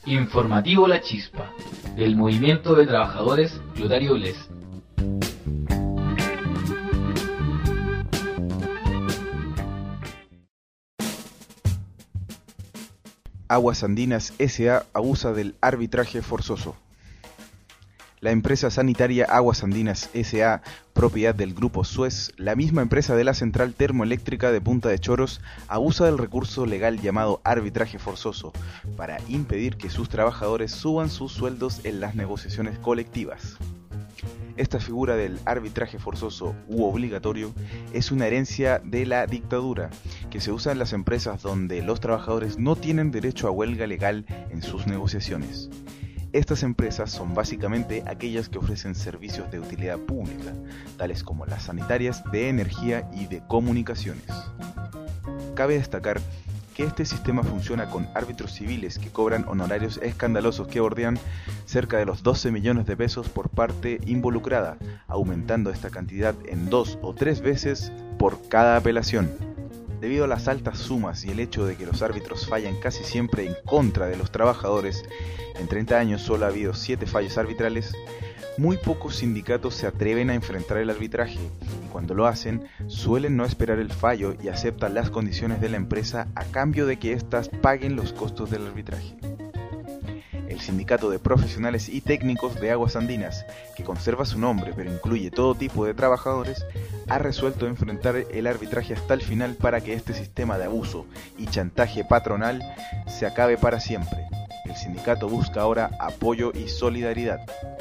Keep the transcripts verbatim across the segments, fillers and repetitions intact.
Informativo La Chispa, del Movimiento de Trabajadores Clotario Bles. Aguas Andinas S A abusa del arbitraje forzoso. La empresa sanitaria Aguas Andinas S A, propiedad del Grupo Suez, la misma empresa de la central termoeléctrica de Punta de Choros, abusa del recurso legal llamado arbitraje forzoso para impedir que sus trabajadores suban sus sueldos en las negociaciones colectivas. Esta figura del arbitraje forzoso u obligatorio es una herencia de la dictadura que se usa en las empresas donde los trabajadores no tienen derecho a huelga legal en sus negociaciones. Estas empresas son básicamente aquellas que ofrecen servicios de utilidad pública, tales como las sanitarias, de energía y de comunicaciones. Cabe destacar que este sistema funciona con árbitros civiles que cobran honorarios escandalosos que bordean cerca de los doce millones de pesos por parte involucrada, aumentando esta cantidad en dos o tres veces por cada apelación. Debido a las altas sumas y el hecho de que los árbitros fallan casi siempre en contra de los trabajadores, en treinta años solo ha habido siete fallos arbitrales, muy pocos sindicatos se atreven a enfrentar el arbitraje y cuando lo hacen suelen no esperar el fallo y aceptan las condiciones de la empresa a cambio de que éstas paguen los costos del arbitraje. El Sindicato de Profesionales y Técnicos de Aguas Andinas, que conserva su nombre pero incluye todo tipo de trabajadores, ha resuelto enfrentar el arbitraje hasta el final para que este sistema de abuso y chantaje patronal se acabe para siempre. El sindicato busca ahora apoyo y solidaridad.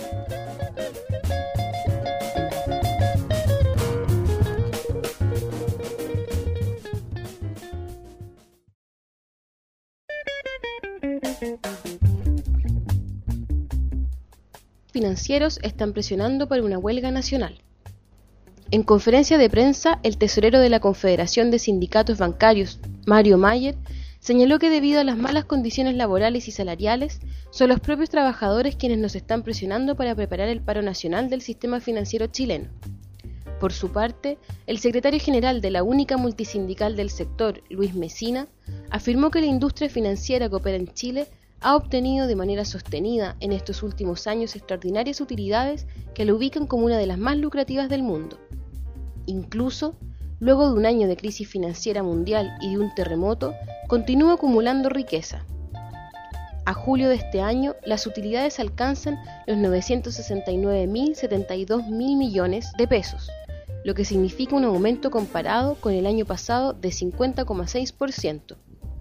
Financieros están presionando por una huelga nacional. En conferencia de prensa, el tesorero de la Confederación de Sindicatos Bancarios, Mario Mayer, señaló que debido a las malas condiciones laborales y salariales, son los propios trabajadores quienes nos están presionando para preparar el paro nacional del sistema financiero chileno. Por su parte, el secretario general de la única multisindical del sector, Luis Mesina, afirmó que la industria financiera que opera en Chile ha obtenido de manera sostenida en estos últimos años extraordinarias utilidades que la ubican como una de las más lucrativas del mundo. Incluso, luego de un año de crisis financiera mundial y de un terremoto, continúa acumulando riqueza. A julio de este año, las utilidades alcanzan los novecientos sesenta y nueve mil setenta y dos mil millones de pesos, lo que significa un aumento comparado con el año pasado de cincuenta coma seis por ciento.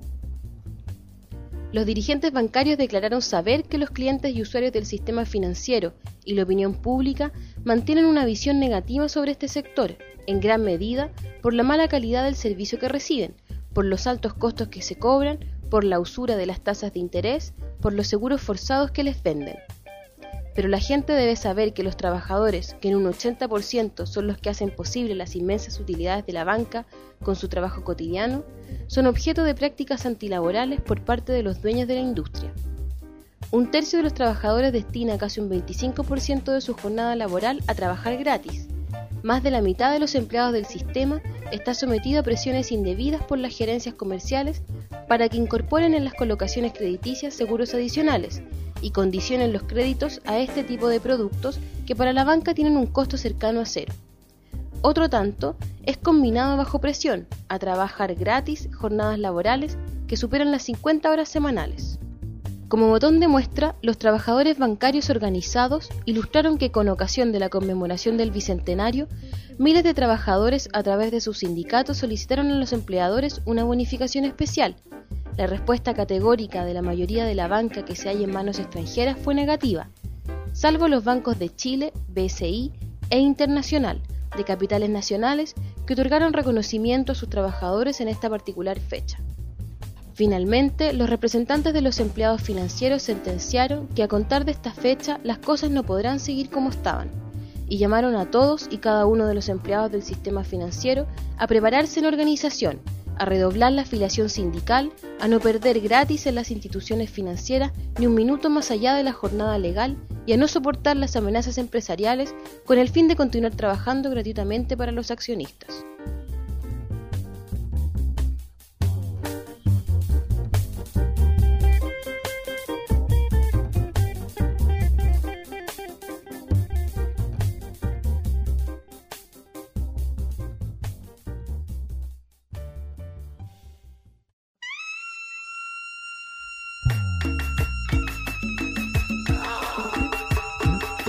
Los dirigentes bancarios declararon saber que los clientes y usuarios del sistema financiero y la opinión pública mantienen una visión negativa sobre este sector, en gran medida por la mala calidad del servicio que reciben, por los altos costos que se cobran, por la usura de las tasas de interés, por los seguros forzados que les venden. Pero la gente debe saber que los trabajadores, que en un ochenta por ciento son los que hacen posible las inmensas utilidades de la banca con su trabajo cotidiano, son objeto de prácticas antilaborales por parte de los dueños de la industria. Un tercio de los trabajadores destina casi un veinticinco por ciento de su jornada laboral a trabajar gratis. Más de la mitad de los empleados del sistema está sometido a presiones indebidas por las gerencias comerciales para que incorporen en las colocaciones crediticias seguros adicionales y condicionen los créditos a este tipo de productos que para la banca tienen un costo cercano a cero. Otro tanto es combinado bajo presión a trabajar gratis jornadas laborales que superan las cincuenta horas semanales. Como botón de muestra, los trabajadores bancarios organizados ilustraron que con ocasión de la conmemoración del Bicentenario, miles de trabajadores a través de sus sindicatos solicitaron a los empleadores una bonificación especial. La respuesta categórica de la mayoría de la banca que se halla en manos extranjeras fue negativa, salvo los bancos de Chile, B C I e Internacional, de capitales nacionales, que otorgaron reconocimiento a sus trabajadores en esta particular fecha. Finalmente, los representantes de los empleados financieros sentenciaron que a contar de esta fecha las cosas no podrán seguir como estaban, y llamaron a todos y cada uno de los empleados del sistema financiero a prepararse en organización, a redoblar la afiliación sindical, a no perder gratis en las instituciones financieras ni un minuto más allá de la jornada legal y a no soportar las amenazas empresariales con el fin de continuar trabajando gratuitamente para los accionistas.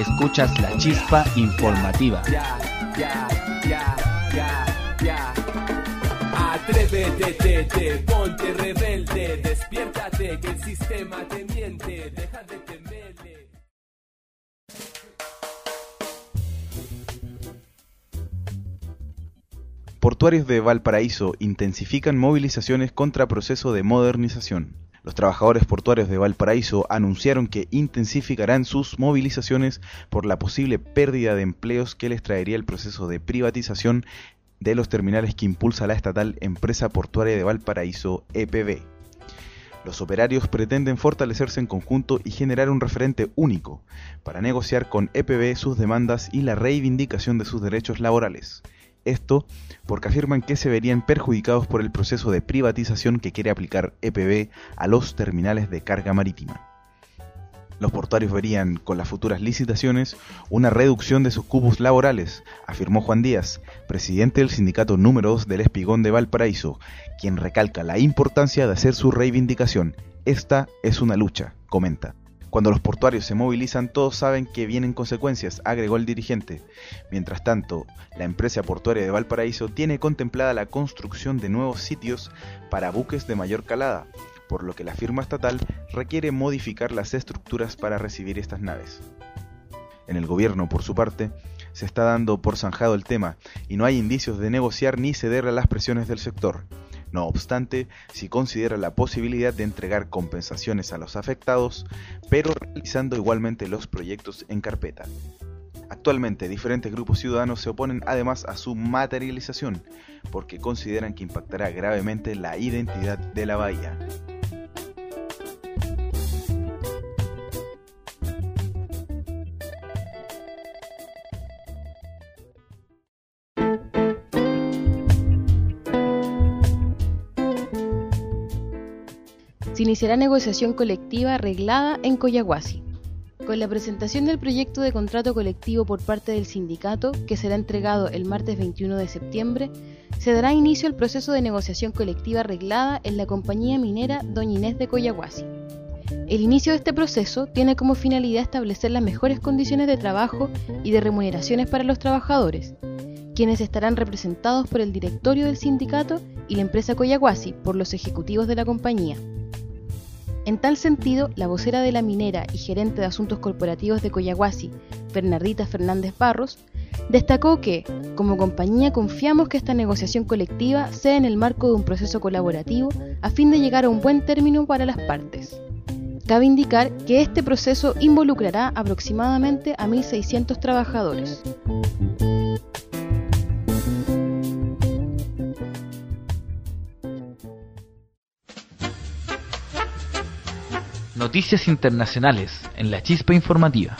Escuchas La Chispa Informativa. Ya, ya, ya, ya, ya. Atrévete, te, te, ponte rebelde, despiértate que el sistema te miente, deja de temerle. Portuarios de Valparaíso intensifican movilizaciones contra proceso de modernización. Los trabajadores portuarios de Valparaíso anunciaron que intensificarán sus movilizaciones por la posible pérdida de empleos que les traería el proceso de privatización de los terminales que impulsa la estatal Empresa Portuaria de Valparaíso, E P B. Los operarios pretenden fortalecerse en conjunto y generar un referente único para negociar con E P B sus demandas y la reivindicación de sus derechos laborales. Esto porque afirman que se verían perjudicados por el proceso de privatización que quiere aplicar E P B a los terminales de carga marítima. Los portuarios verían con las futuras licitaciones una reducción de sus cupos laborales, afirmó Juan Díaz, presidente del sindicato número dos del Espigón de Valparaíso, quien recalca la importancia de hacer su reivindicación. Esta es una lucha, comenta. Cuando los portuarios se movilizan, todos saben que vienen consecuencias, agregó el dirigente. Mientras tanto, la empresa portuaria de Valparaíso tiene contemplada la construcción de nuevos sitios para buques de mayor calada, por lo que la firma estatal requiere modificar las estructuras para recibir estas naves. En el gobierno, por su parte, se está dando por zanjado el tema y no hay indicios de negociar ni ceder a las presiones del sector. No obstante, sí considera la posibilidad de entregar compensaciones a los afectados, pero realizando igualmente los proyectos en carpeta. Actualmente, diferentes grupos ciudadanos se oponen además a su materialización, porque consideran que impactará gravemente la identidad de la bahía. Se iniciará negociación colectiva reglada en Collahuasi. Con la presentación del proyecto de contrato colectivo por parte del sindicato, que será entregado el martes veintiuno de septiembre, se dará inicio al proceso de negociación colectiva reglada en la compañía minera Doña Inés de Collahuasi. El inicio de este proceso tiene como finalidad establecer las mejores condiciones de trabajo y de remuneraciones para los trabajadores, quienes estarán representados por el directorio del sindicato y la empresa Collahuasi por los ejecutivos de la compañía. En tal sentido, la vocera de la minera y gerente de asuntos corporativos de Collahuasi, Bernardita Fernández Barros, destacó que, como compañía, confiamos que esta negociación colectiva sea en el marco de un proceso colaborativo a fin de llegar a un buen término para las partes. Cabe indicar que este proceso involucrará aproximadamente a mil seiscientos trabajadores. Noticias internacionales en La Chispa Informativa.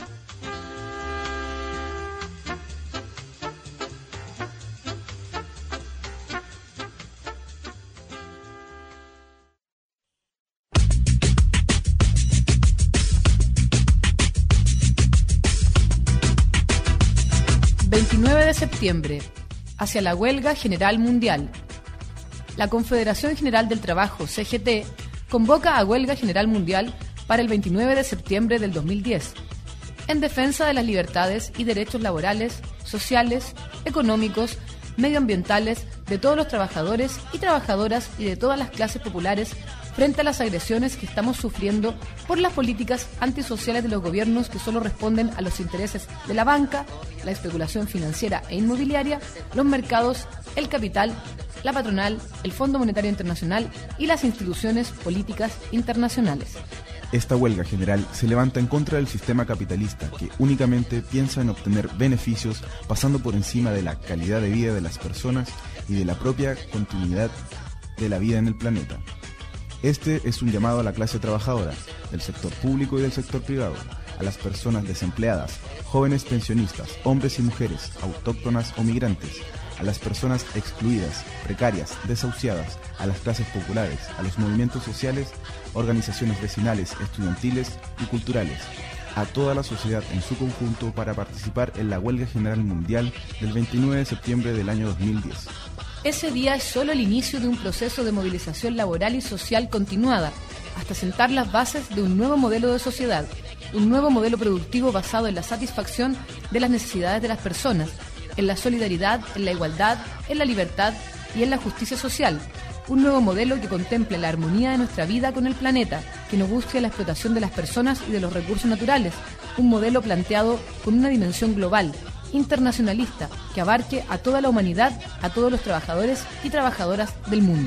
veintinueve de septiembre, hacia la huelga general mundial. La Confederación General del Trabajo, C G T, convoca a huelga general mundial para el veintinueve de septiembre del dos mil diez, en defensa de las libertades y derechos laborales, sociales, económicos, medioambientales de todos los trabajadores y trabajadoras y de todas las clases populares frente a las agresiones que estamos sufriendo por las políticas antisociales de los gobiernos que solo responden a los intereses de la banca, la especulación financiera e inmobiliaria, los mercados, el capital, la patronal, el Fondo Monetario Internacional y las instituciones políticas internacionales. Esta huelga general se levanta en contra del sistema capitalista que únicamente piensa en obtener beneficios pasando por encima de la calidad de vida de las personas y de la propia continuidad de la vida en el planeta. Este es un llamado a la clase trabajadora, del sector público y del sector privado, a las personas desempleadas, jóvenes pensionistas, hombres y mujeres, autóctonas o migrantes, a las personas excluidas, precarias, desahuciadas, a las clases populares, a los movimientos sociales, organizaciones vecinales, estudiantiles y culturales, a toda la sociedad en su conjunto para participar en la huelga general mundial del veintinueve de septiembre del año dos mil diez. Ese día es solo el inicio de un proceso de movilización laboral y social continuada, hasta sentar las bases de un nuevo modelo de sociedad, un nuevo modelo productivo basado en la satisfacción de las necesidades de las personas, en la solidaridad, en la igualdad, en la libertad y en la justicia social. Un nuevo modelo que contemple la armonía de nuestra vida con el planeta, que no busque la explotación de las personas y de los recursos naturales. Un modelo planteado con una dimensión global, internacionalista, que abarque a toda la humanidad, a todos los trabajadores y trabajadoras del mundo.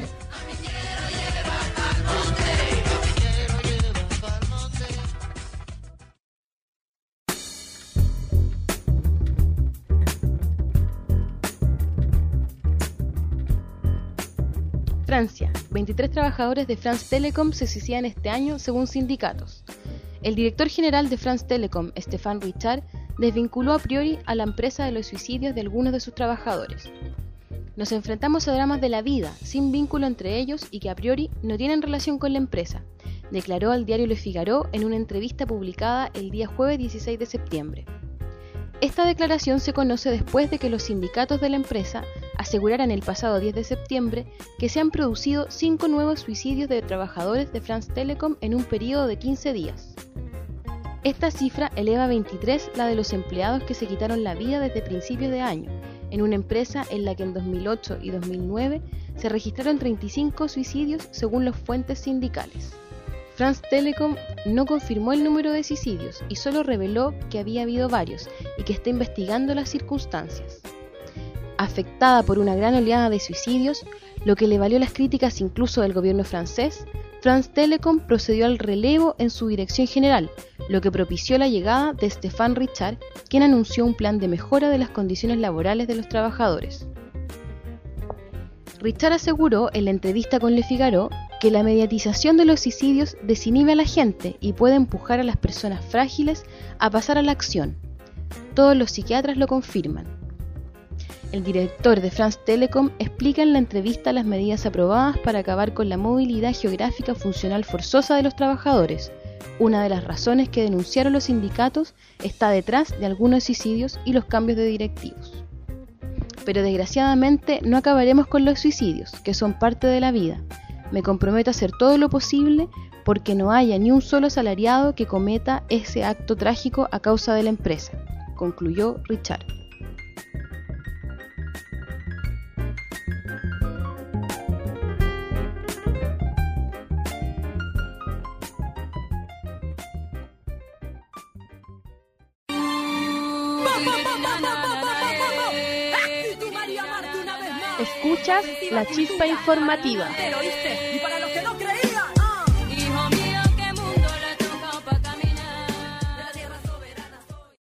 Francia. veintitrés trabajadores de France Telecom se suicidan este año según sindicatos. El director general de France Telecom, Stéphane Richard, desvinculó a priori a la empresa de los suicidios de algunos de sus trabajadores. Nos enfrentamos a dramas de la vida, sin vínculo entre ellos y que a priori no tienen relación con la empresa, declaró al diario Le Figaro en una entrevista publicada el día jueves dieciséis de septiembre. Esta declaración se conoce después de que los sindicatos de la empresa aseguraran el pasado diez de septiembre que se han producido cinco nuevos suicidios de trabajadores de France Telecom en un periodo de quince días. Esta cifra eleva a veintitrés la de los empleados que se quitaron la vida desde principios de año, en una empresa en la que en dos mil ocho y dos mil nueve se registraron treinta y cinco suicidios según las fuentes sindicales. France Telecom no confirmó el número de suicidios y solo reveló que había habido varios y que está investigando las circunstancias. Afectada por una gran oleada de suicidios, lo que le valió las críticas incluso del gobierno francés, France Telecom procedió al relevo en su dirección general, lo que propició la llegada de Stéphane Richard, quien anunció un plan de mejora de las condiciones laborales de los trabajadores. Richard aseguró en la entrevista con Le Figaro que la mediatización de los suicidios desinhibe a la gente y puede empujar a las personas frágiles a pasar a la acción. Todos los psiquiatras lo confirman. El director de France Telecom explica en la entrevista las medidas aprobadas para acabar con la movilidad geográfica funcional forzosa de los trabajadores. Una de las razones que denunciaron los sindicatos está detrás de algunos suicidios y los cambios de directivos. Pero desgraciadamente no acabaremos con los suicidios, que son parte de la vida. Me comprometo a hacer todo lo posible porque no haya ni un solo asalariado que cometa ese acto trágico a causa de la empresa, concluyó Richard. Escuchas La Chispa Informativa. Y para los que no creían, Hijo mío, qué mundo le toca para caminar. De la tierra soberana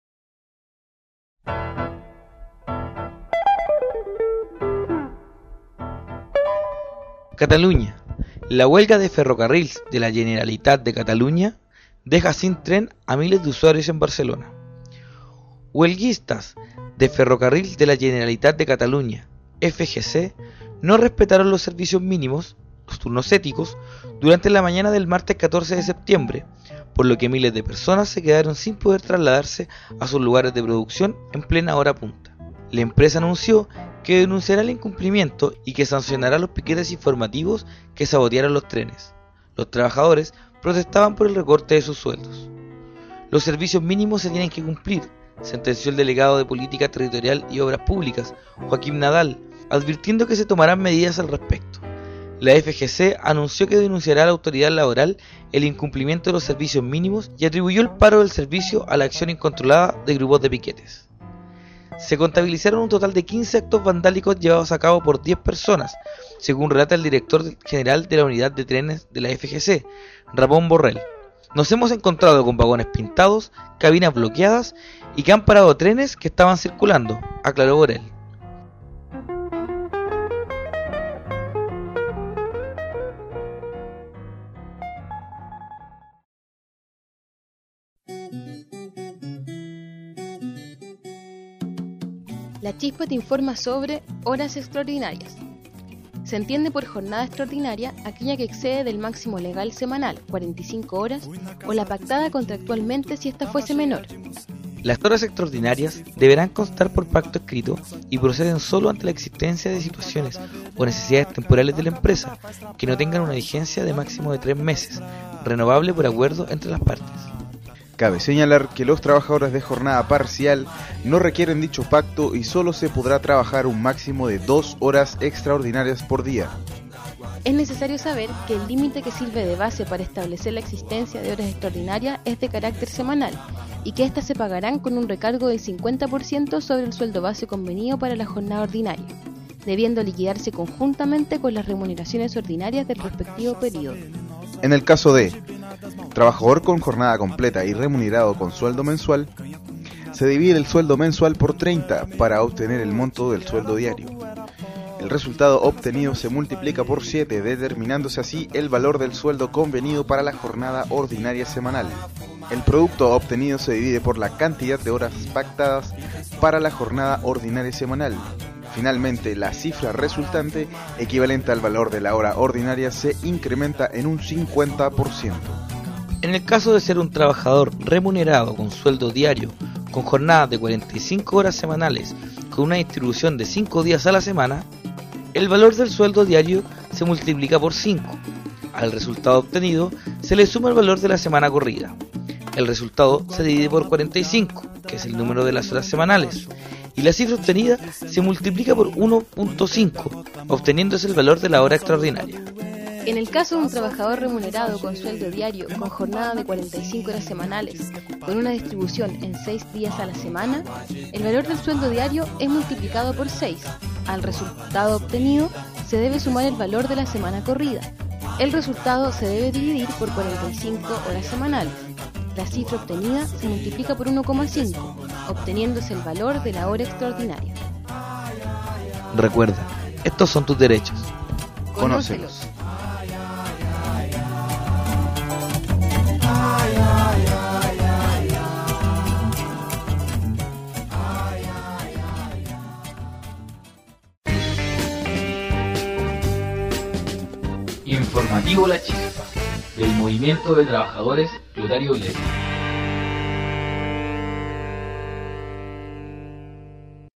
soy. Cataluña. La huelga de ferrocarrils de la Generalitat de Cataluña deja sin tren a miles de usuarios en Barcelona. Huelguistas de ferrocarrils de la Generalitat de Cataluña, F G C, no respetaron los servicios mínimos, los turnos éticos, durante la mañana del martes catorce de septiembre, por lo que miles de personas se quedaron sin poder trasladarse a sus lugares de producción en plena hora punta. La empresa anunció que denunciará el incumplimiento y que sancionará los piquetes informativos que sabotearon los trenes. Los trabajadores protestaban por el recorte de sus sueldos. Los servicios mínimos se tienen que cumplir, sentenció el delegado de Política Territorial y Obras Públicas, Joaquín Nadal, advirtiendo que se tomarán medidas al respecto. La F G C anunció que denunciará a la autoridad laboral el incumplimiento de los servicios mínimos y atribuyó el paro del servicio a la acción incontrolada de grupos de piquetes. Se contabilizaron un total de quince actos vandálicos llevados a cabo por diez personas, según relata el director general de la unidad de trenes de la F G C, Ramón Borrell. Nos hemos encontrado con vagones pintados, cabinas bloqueadas y que han parado trenes que estaban circulando, aclaró Borrell. La Chispa te informa sobre horas extraordinarias. Se entiende por jornada extraordinaria aquella que excede del máximo legal semanal, cuarenta y cinco horas, o la pactada contractualmente si ésta fuese menor. Las horas extraordinarias deberán constar por pacto escrito y proceden solo ante la existencia de situaciones o necesidades temporales de la empresa que no tengan una vigencia de máximo de tres meses, renovable por acuerdo entre las partes. Cabe señalar que los trabajadores de jornada parcial no requieren dicho pacto y solo se podrá trabajar un máximo de dos horas extraordinarias por día. Es necesario saber que el límite que sirve de base para establecer la existencia de horas extraordinarias es de carácter semanal y que éstas se pagarán con un recargo del cincuenta por ciento sobre el sueldo base convenido para la jornada ordinaria, debiendo liquidarse conjuntamente con las remuneraciones ordinarias del respectivo periodo. En el caso de trabajador con jornada completa y remunerado con sueldo mensual, se divide el sueldo mensual por treinta para obtener el monto del sueldo diario. El resultado obtenido se multiplica por siete, determinándose así el valor del sueldo convenido para la jornada ordinaria semanal. El producto obtenido se divide por la cantidad de horas pactadas para la jornada ordinaria semanal. Finalmente, la cifra resultante, equivalente al valor de la hora ordinaria, se incrementa en un cincuenta por ciento. En el caso de ser un trabajador remunerado con sueldo diario, con jornadas de cuarenta y cinco horas semanales, con una distribución de cinco días a la semana, el valor del sueldo diario se multiplica por cinco. Al resultado obtenido se le suma el valor de la semana corrida. El resultado se divide por cuarenta y cinco, que es el número de las horas semanales, y la cifra obtenida se multiplica por uno punto cinco, obteniéndose el valor de la hora extraordinaria. En el caso de un trabajador remunerado con sueldo diario con jornada de cuarenta y cinco horas semanales, con una distribución en seis días a la semana, el valor del sueldo diario es multiplicado por seis. Al resultado obtenido se debe sumar el valor de la semana corrida. El resultado se debe dividir por cuarenta y cinco horas semanales. La cifra obtenida se multiplica por uno coma cinco, obteniéndose el valor de la hora extraordinaria. Recuerda, estos son tus derechos. Conócelos. Informativo La Chispa, del Movimiento de Trabajadores Clotario Blesa.